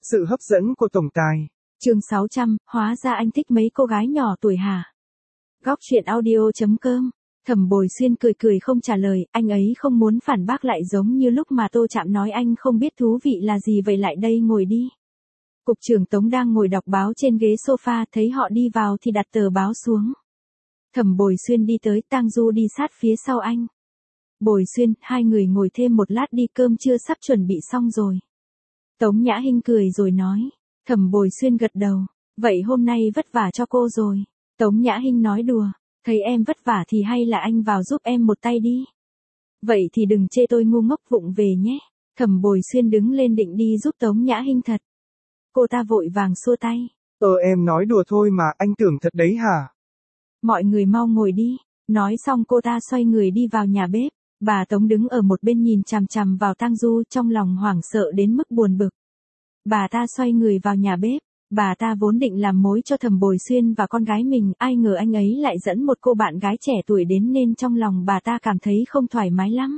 Sự hấp dẫn của tổng tài. Chương 600, hóa ra anh thích mấy cô gái nhỏ tuổi hả? Góc truyện audio.com. Thẩm Bồi Xuyên cười cười không trả lời, anh ấy không muốn phản bác lại giống như lúc mà Tô Trạm nói anh không biết thú vị là gì vậy lại đây ngồi đi. Cục trưởng Tống đang ngồi đọc báo trên ghế sofa thấy họ đi vào thì đặt tờ báo xuống. Thẩm Bồi Xuyên đi tới, Tang Du đi sát phía sau anh. Bồi Xuyên, hai người ngồi thêm một lát đi, cơm trưa sắp chuẩn bị xong rồi. Tống Nhã Hinh cười rồi nói. Thẩm Bồi Xuyên gật đầu. Vậy hôm nay vất vả cho cô rồi. Tống Nhã Hinh nói đùa. Thấy em vất vả thì hay là anh vào giúp em một tay đi. Vậy thì đừng chê tôi ngu ngốc vụng về nhé. Thẩm Bồi Xuyên đứng lên định đi giúp Tống Nhã Hinh thật. Cô ta vội vàng xua tay. Em nói đùa thôi mà, anh tưởng thật đấy hả? Mọi người mau ngồi đi. Nói xong cô ta xoay người đi vào nhà bếp. Bà Tống đứng ở một bên nhìn chằm chằm vào Tang Du trong lòng hoảng sợ đến mức buồn bực. Bà ta xoay người vào nhà bếp. Bà ta vốn định làm mối cho Thẩm Bồi Xuyên và con gái mình, ai ngờ anh ấy lại dẫn một cô bạn gái trẻ tuổi đến nên trong lòng bà ta cảm thấy không thoải mái lắm.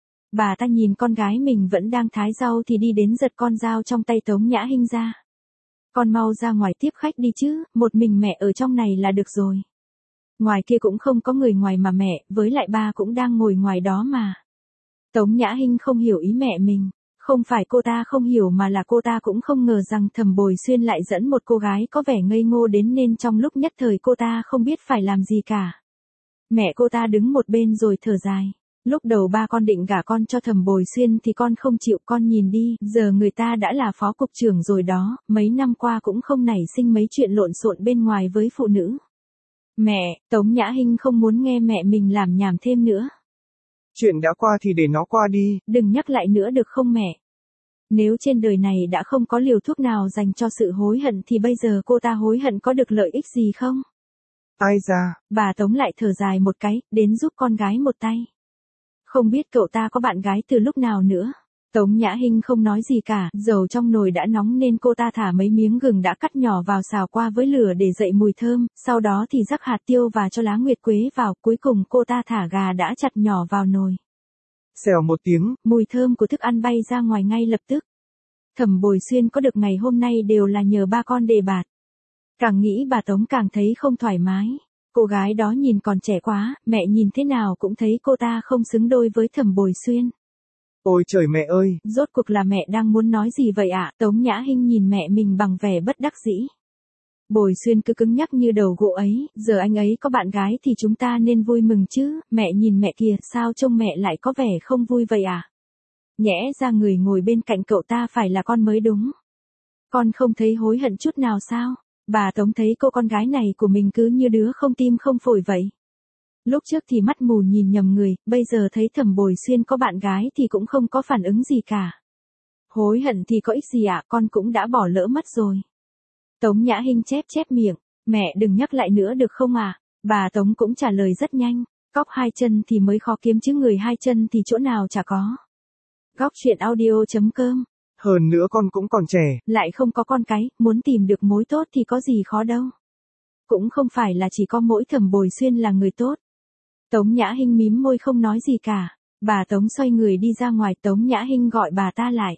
Bà ta nhìn con gái mình vẫn đang thái rau thì đi đến giật con dao trong tay Tống Nhã Hinh ra. Con mau ra ngoài tiếp khách đi chứ, một mình mẹ ở trong này là được rồi. Ngoài kia cũng không có người ngoài mà mẹ, với lại ba cũng đang ngồi ngoài đó mà. Tống Nhã Hinh không hiểu ý mẹ mình. Không phải cô ta không hiểu mà là cô ta cũng không ngờ rằng Thẩm Bồi Xuyên lại dẫn một cô gái có vẻ ngây ngô đến nên trong lúc nhất thời cô ta không biết phải làm gì cả. Mẹ cô ta đứng một bên rồi thở dài. Lúc đầu ba con định gả con cho Thẩm Bồi Xuyên thì con không chịu, con nhìn đi, giờ người ta đã là phó cục trưởng rồi đó, mấy năm qua cũng không nảy sinh mấy chuyện lộn xộn bên ngoài với phụ nữ. Mẹ, Tống Nhã Hinh không muốn nghe mẹ mình làm nhảm thêm nữa. Chuyện đã qua thì để nó qua đi. Đừng nhắc lại nữa được không mẹ? Nếu trên đời này đã không có liều thuốc nào dành cho sự hối hận thì bây giờ cô ta hối hận có được lợi ích gì không? Ai ra? Bà Tống lại thở dài một cái, đến giúp con gái một tay. Không biết cậu ta có bạn gái từ lúc nào nữa. Tống Nhã Hinh không nói gì cả, dầu trong nồi đã nóng nên cô ta thả mấy miếng gừng đã cắt nhỏ vào xào qua với lửa để dậy mùi thơm, sau đó thì rắc hạt tiêu và cho lá nguyệt quế vào, cuối cùng cô ta thả gà đã chặt nhỏ vào nồi. Xèo một tiếng, mùi thơm của thức ăn bay ra ngoài ngay lập tức. Thẩm Bồi Xuyên có được ngày hôm nay đều là nhờ ba con đề bạt. Càng nghĩ bà Tống càng thấy không thoải mái. Cô gái đó nhìn còn trẻ quá, mẹ nhìn thế nào cũng thấy cô ta không xứng đôi với Thẩm Bồi Xuyên. Ôi trời mẹ ơi! Rốt cuộc là mẹ đang muốn nói gì vậy ạ? Tống Nhã Hinh nhìn mẹ mình bằng vẻ bất đắc dĩ. Bồi Xuyên cứ cứng nhắc như đầu gỗ ấy, giờ anh ấy có bạn gái thì chúng ta nên vui mừng chứ, mẹ nhìn mẹ kìa, sao trông mẹ lại có vẻ không vui vậy à? Nhẽ ra người ngồi bên cạnh cậu ta phải là con mới đúng. Con không thấy hối hận chút nào sao? Bà Tống thấy cô con gái này của mình cứ như đứa không tim không phổi vậy. Lúc trước thì mắt mù nhìn nhầm người, bây giờ thấy Thẩm Bồi Xuyên có bạn gái thì cũng không có phản ứng gì cả. Hối hận thì có ích gì ạ, con cũng đã bỏ lỡ mất rồi. Tống Nhã Hinh chép miệng, mẹ đừng nhắc lại nữa được không à? Bà Tống cũng trả lời rất nhanh, cóc hai chân thì mới khó kiếm chứ người hai chân thì chỗ nào chả có. Góc truyện audio.com. Hơn nữa con cũng còn trẻ. Lại không có con cái, muốn tìm được mối tốt thì có gì khó đâu. Cũng không phải là chỉ có mỗi Thẩm Bồi Xuyên là người tốt. Tống Nhã Hinh mím môi không nói gì cả. Bà Tống xoay người đi ra ngoài, Tống Nhã Hinh gọi bà ta lại.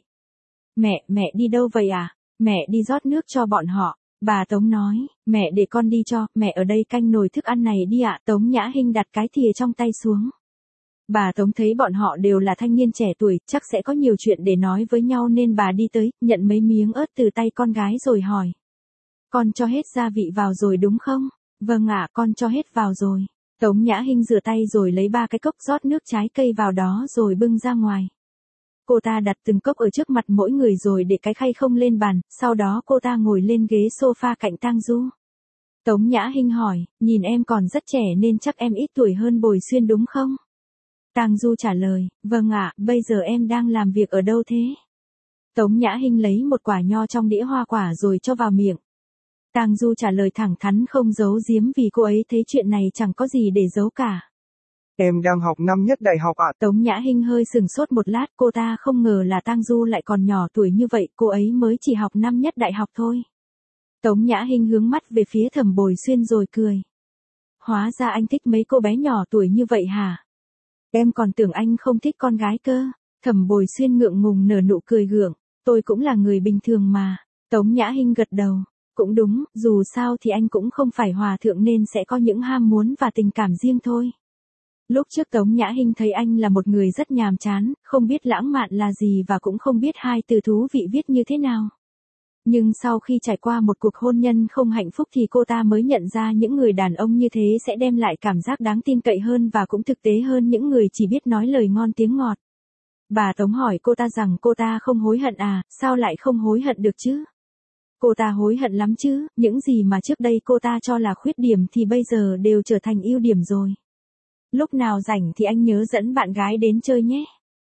Mẹ đi đâu vậy à? Mẹ đi rót nước cho bọn họ. Bà Tống nói, mẹ để con đi cho, mẹ ở đây canh nồi thức ăn này đi ạ. Tống Nhã Hinh đặt cái thìa trong tay xuống. Bà Tống thấy bọn họ đều là thanh niên trẻ tuổi, chắc sẽ có nhiều chuyện để nói với nhau nên bà đi tới, nhận mấy miếng ớt từ tay con gái rồi hỏi. Con cho hết gia vị vào rồi đúng không? Vâng ạ, con cho hết vào rồi. Tống Nhã Hinh rửa tay rồi lấy 3 cái cốc rót nước trái cây vào đó rồi bưng ra ngoài. Cô ta đặt từng cốc ở trước mặt mỗi người rồi để cái khay không lên bàn, sau đó cô ta ngồi lên ghế sofa cạnh Tang Du. Tống Nhã Hinh hỏi, nhìn em còn rất trẻ nên chắc em ít tuổi hơn Bồi Xuyên đúng không? Tang Du trả lời, vâng ạ, bây giờ em đang làm việc ở đâu thế? Tống Nhã Hinh lấy một quả nho trong đĩa hoa quả rồi cho vào miệng. Tang Du trả lời thẳng thắn không giấu giếm vì cô ấy thấy chuyện này chẳng có gì để giấu cả. Em đang học năm nhất đại học ạ. Tống Nhã Hinh hơi sừng sốt một lát, cô ta không ngờ là Tang Du lại còn nhỏ tuổi như vậy, cô ấy mới chỉ học năm nhất đại học thôi. Tống Nhã Hinh hướng mắt về phía Thẩm Bồi Xuyên rồi cười. Hóa ra anh thích mấy cô bé nhỏ tuổi như vậy hả? Em còn tưởng anh không thích con gái cơ. Thẩm Bồi Xuyên ngượng ngùng nở nụ cười gượng, tôi cũng là người bình thường mà. Tống Nhã Hinh gật đầu. Cũng đúng, dù sao thì anh cũng không phải hòa thượng nên sẽ có những ham muốn và tình cảm riêng thôi. Lúc trước Tống Nhã Hinh thấy anh là một người rất nhàm chán, không biết lãng mạn là gì và cũng không biết hai từ thú vị viết như thế nào. Nhưng sau khi trải qua một cuộc hôn nhân không hạnh phúc thì cô ta mới nhận ra những người đàn ông như thế sẽ đem lại cảm giác đáng tin cậy hơn và cũng thực tế hơn những người chỉ biết nói lời ngon tiếng ngọt. Bà Tống hỏi cô ta rằng cô ta không hối hận à, sao lại không hối hận được chứ? Cô ta hối hận lắm chứ, những gì mà trước đây cô ta cho là khuyết điểm thì bây giờ đều trở thành ưu điểm rồi. Lúc nào rảnh thì anh nhớ dẫn bạn gái đến chơi nhé.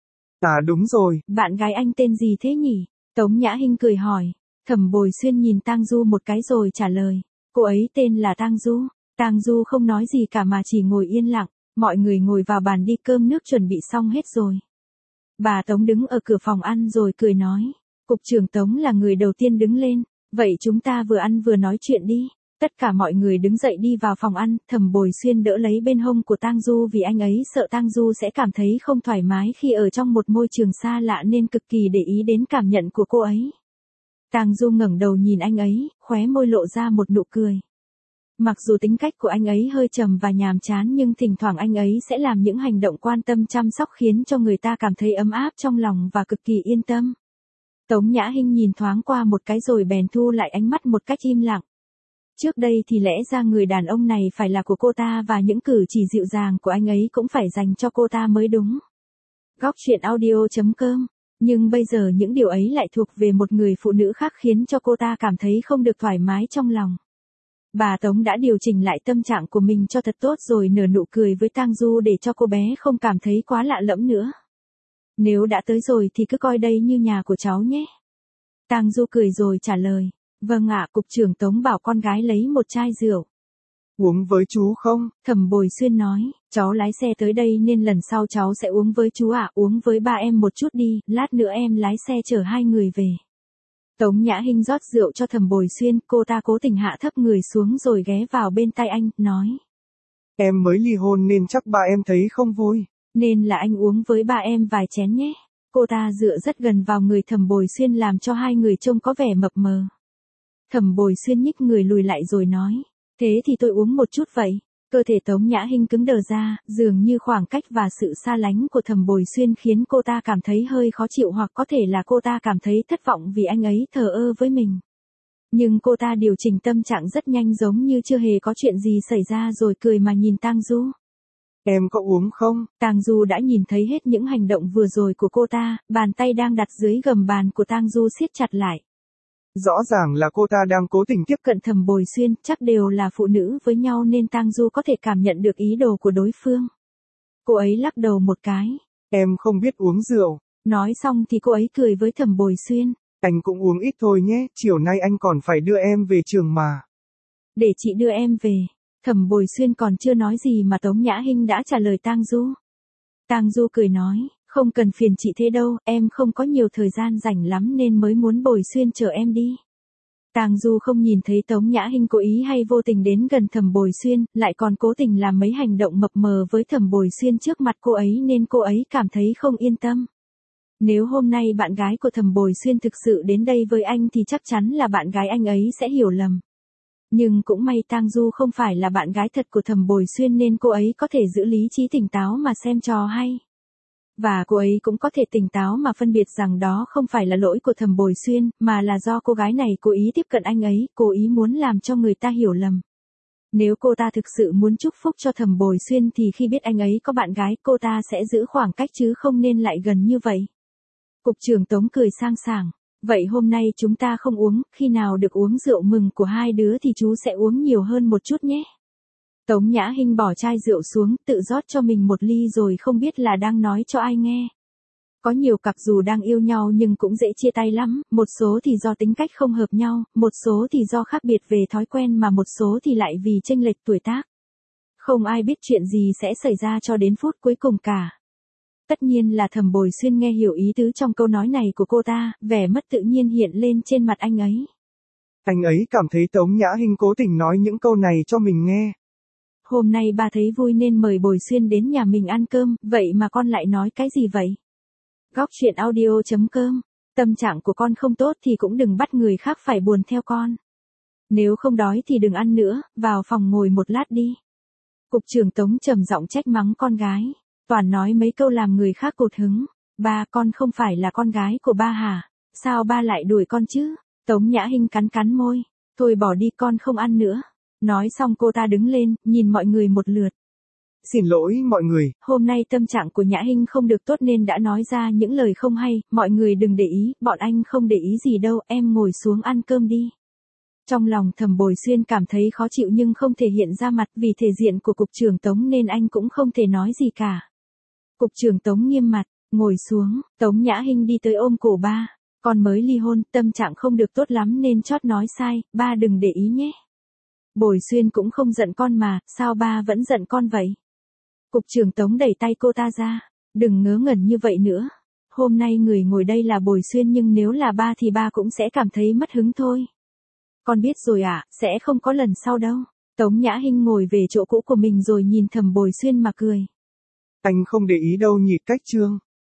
À đúng rồi. Bạn gái anh tên gì thế nhỉ? Tống Nhã Hinh cười hỏi. Thẩm Bồi Xuyên nhìn Tang Du một cái rồi trả lời. Cô ấy tên là Tang Du. Tang Du không nói gì cả mà chỉ ngồi yên lặng. Mọi người ngồi vào bàn đi, cơm nước chuẩn bị xong hết rồi. Bà Tống đứng ở cửa phòng ăn rồi cười nói. Cục trưởng Tống là người đầu tiên đứng lên. Vậy chúng ta vừa ăn vừa nói chuyện đi. Tất cả mọi người đứng dậy đi vào phòng ăn, Thẩm Bồi Xuyên đỡ lấy bên hông của Tang Du vì anh ấy sợ Tang Du sẽ cảm thấy không thoải mái khi ở trong một môi trường xa lạ nên cực kỳ để ý đến cảm nhận của cô ấy. Tang Du ngẩng đầu nhìn anh ấy, khóe môi lộ ra một nụ cười. Mặc dù tính cách của anh ấy hơi trầm và nhàm chán nhưng thỉnh thoảng anh ấy sẽ làm những hành động quan tâm chăm sóc khiến cho người ta cảm thấy ấm áp trong lòng và cực kỳ yên tâm. Tống Nhã Hinh nhìn thoáng qua một cái rồi bèn thu lại ánh mắt một cách im lặng. Trước đây thì lẽ ra người đàn ông này phải là của cô ta và những cử chỉ dịu dàng của anh ấy cũng phải dành cho cô ta mới đúng. Góc truyện audio.com. Nhưng bây giờ những điều ấy lại thuộc về một người phụ nữ khác khiến cho cô ta cảm thấy không được thoải mái trong lòng. Bà Tống đã điều chỉnh lại tâm trạng của mình cho thật tốt rồi nở nụ cười với Tang Du để cho cô bé không cảm thấy quá lạ lẫm nữa. Nếu đã tới rồi thì cứ coi đây như nhà của cháu nhé. Tang Du cười rồi trả lời. Vâng ạ, cục trưởng Tống bảo con gái lấy một chai rượu. Uống với chú không? Thẩm Bồi Xuyên nói, cháu lái xe tới đây nên lần sau cháu sẽ uống với chú ạ, uống với ba em một chút đi, lát nữa em lái xe chở hai người về. Tống Nhã Hinh rót rượu cho Thẩm Bồi Xuyên, cô ta cố tình hạ thấp người xuống rồi ghé vào bên tai anh, nói. Em mới ly hôn nên chắc ba em thấy không vui. Nên là anh uống với ba em vài chén nhé. Cô ta dựa rất gần vào người Thẩm Bồi Xuyên làm cho hai người trông có vẻ mập mờ. Thẩm Bồi Xuyên nhích người lùi lại rồi nói. Thế thì tôi uống một chút vậy. Cơ thể Tống Nhã Hinh cứng đờ ra, dường như khoảng cách và sự xa lánh của Thẩm Bồi Xuyên khiến cô ta cảm thấy hơi khó chịu hoặc có thể là cô ta cảm thấy thất vọng vì anh ấy thờ ơ với mình. Nhưng cô ta điều chỉnh tâm trạng rất nhanh giống như chưa hề có chuyện gì xảy ra rồi cười mà nhìn Tang Du. Em có uống không? Tang Du đã nhìn thấy hết những hành động vừa rồi của cô ta, bàn tay đang đặt dưới gầm bàn của Tang Du siết chặt lại. Rõ ràng là cô ta đang cố tình tiếp cận Thẩm Bồi Xuyên, chắc đều là phụ nữ với nhau nên Tang Du có thể cảm nhận được ý đồ của đối phương. Cô ấy lắc đầu một cái. Em không biết uống rượu. Nói xong thì cô ấy cười với Thẩm Bồi Xuyên. Anh cũng uống ít thôi nhé, chiều nay anh còn phải đưa em về trường mà. Để chị đưa em về. Thẩm Bồi Xuyên còn chưa nói gì mà Tống Nhã Hinh đã trả lời Tang Du. Tang Du cười nói, không cần phiền chị thế đâu, em không có nhiều thời gian rảnh lắm nên mới muốn Bồi Xuyên chở em đi. Tang Du không nhìn thấy Tống Nhã Hinh cố ý hay vô tình đến gần Thẩm Bồi Xuyên, lại còn cố tình làm mấy hành động mập mờ với Thẩm Bồi Xuyên trước mặt cô ấy nên cô ấy cảm thấy không yên tâm. Nếu hôm nay bạn gái của Thẩm Bồi Xuyên thực sự đến đây với anh thì chắc chắn là bạn gái anh ấy sẽ hiểu lầm. Nhưng cũng may Tang Du không phải là bạn gái thật của Thẩm Bồi Xuyên nên cô ấy có thể giữ lý trí tỉnh táo mà xem trò hay. Và cô ấy cũng có thể tỉnh táo mà phân biệt rằng đó không phải là lỗi của Thẩm Bồi Xuyên, mà là do cô gái này cố ý tiếp cận anh ấy, cố ý muốn làm cho người ta hiểu lầm. Nếu cô ta thực sự muốn chúc phúc cho Thẩm Bồi Xuyên thì khi biết anh ấy có bạn gái cô ta sẽ giữ khoảng cách chứ không nên lại gần như vậy. Cục trưởng Tống cười sang sảng. Vậy hôm nay chúng ta không uống, khi nào được uống rượu mừng của hai đứa thì chú sẽ uống nhiều hơn một chút nhé. Tống Nhã Hinh bỏ chai rượu xuống, tự rót cho mình một ly rồi không biết là đang nói cho ai nghe. Có nhiều cặp dù đang yêu nhau nhưng cũng dễ chia tay lắm, một số thì do tính cách không hợp nhau, một số thì do khác biệt về thói quen mà một số thì lại vì chênh lệch tuổi tác. Không ai biết chuyện gì sẽ xảy ra cho đến phút cuối cùng cả. Tất nhiên là Thẩm Bồi Xuyên nghe hiểu ý tứ trong câu nói này của cô ta, vẻ mất tự nhiên hiện lên trên mặt anh ấy. Anh ấy cảm thấy Tống Nhã Hinh cố tình nói những câu này cho mình nghe. Hôm nay ba thấy vui nên mời Bồi Xuyên đến nhà mình ăn cơm, vậy mà con lại nói cái gì vậy? Góc truyện audio.com Tâm trạng của con không tốt thì cũng đừng bắt người khác phải buồn theo con. Nếu không đói thì đừng ăn nữa, vào phòng ngồi một lát đi. Cục trưởng Tống trầm giọng trách mắng con gái. Toàn nói mấy câu làm người khác cụt hứng. Ba, con không phải là con gái của ba hả? Sao ba lại đuổi con chứ? Tống Nhã Hinh cắn cắn môi. Thôi bỏ đi, con không ăn nữa. Nói xong cô ta đứng lên, nhìn mọi người một lượt. Xin lỗi mọi người. Hôm nay tâm trạng của Nhã Hinh không được tốt nên đã nói ra những lời không hay. Mọi người đừng để ý, bọn anh không để ý gì đâu, em ngồi xuống ăn cơm đi. Trong lòng Thẩm Bồi Xuyên cảm thấy khó chịu nhưng không thể hiện ra mặt vì thể diện của cục trưởng Tống nên anh cũng không thể nói gì cả. Cục trưởng Tống nghiêm mặt, ngồi xuống, Tống Nhã Hinh đi tới ôm cổ ba. Con mới ly hôn, tâm trạng không được tốt lắm nên chót nói sai, ba đừng để ý nhé. Bồi Xuyên cũng không giận con mà, sao ba vẫn giận con vậy? Cục trưởng Tống đẩy tay cô ta ra, đừng ngớ ngẩn như vậy nữa. Hôm nay người ngồi đây là Bồi Xuyên nhưng nếu là ba thì ba cũng sẽ cảm thấy mất hứng thôi. Con biết rồi ạ, sẽ không có lần sau đâu. Tống Nhã Hinh ngồi về chỗ cũ của mình rồi nhìn Thẩm Bồi Xuyên mà cười. Anh không để ý đâu nhỉ Cách Trương.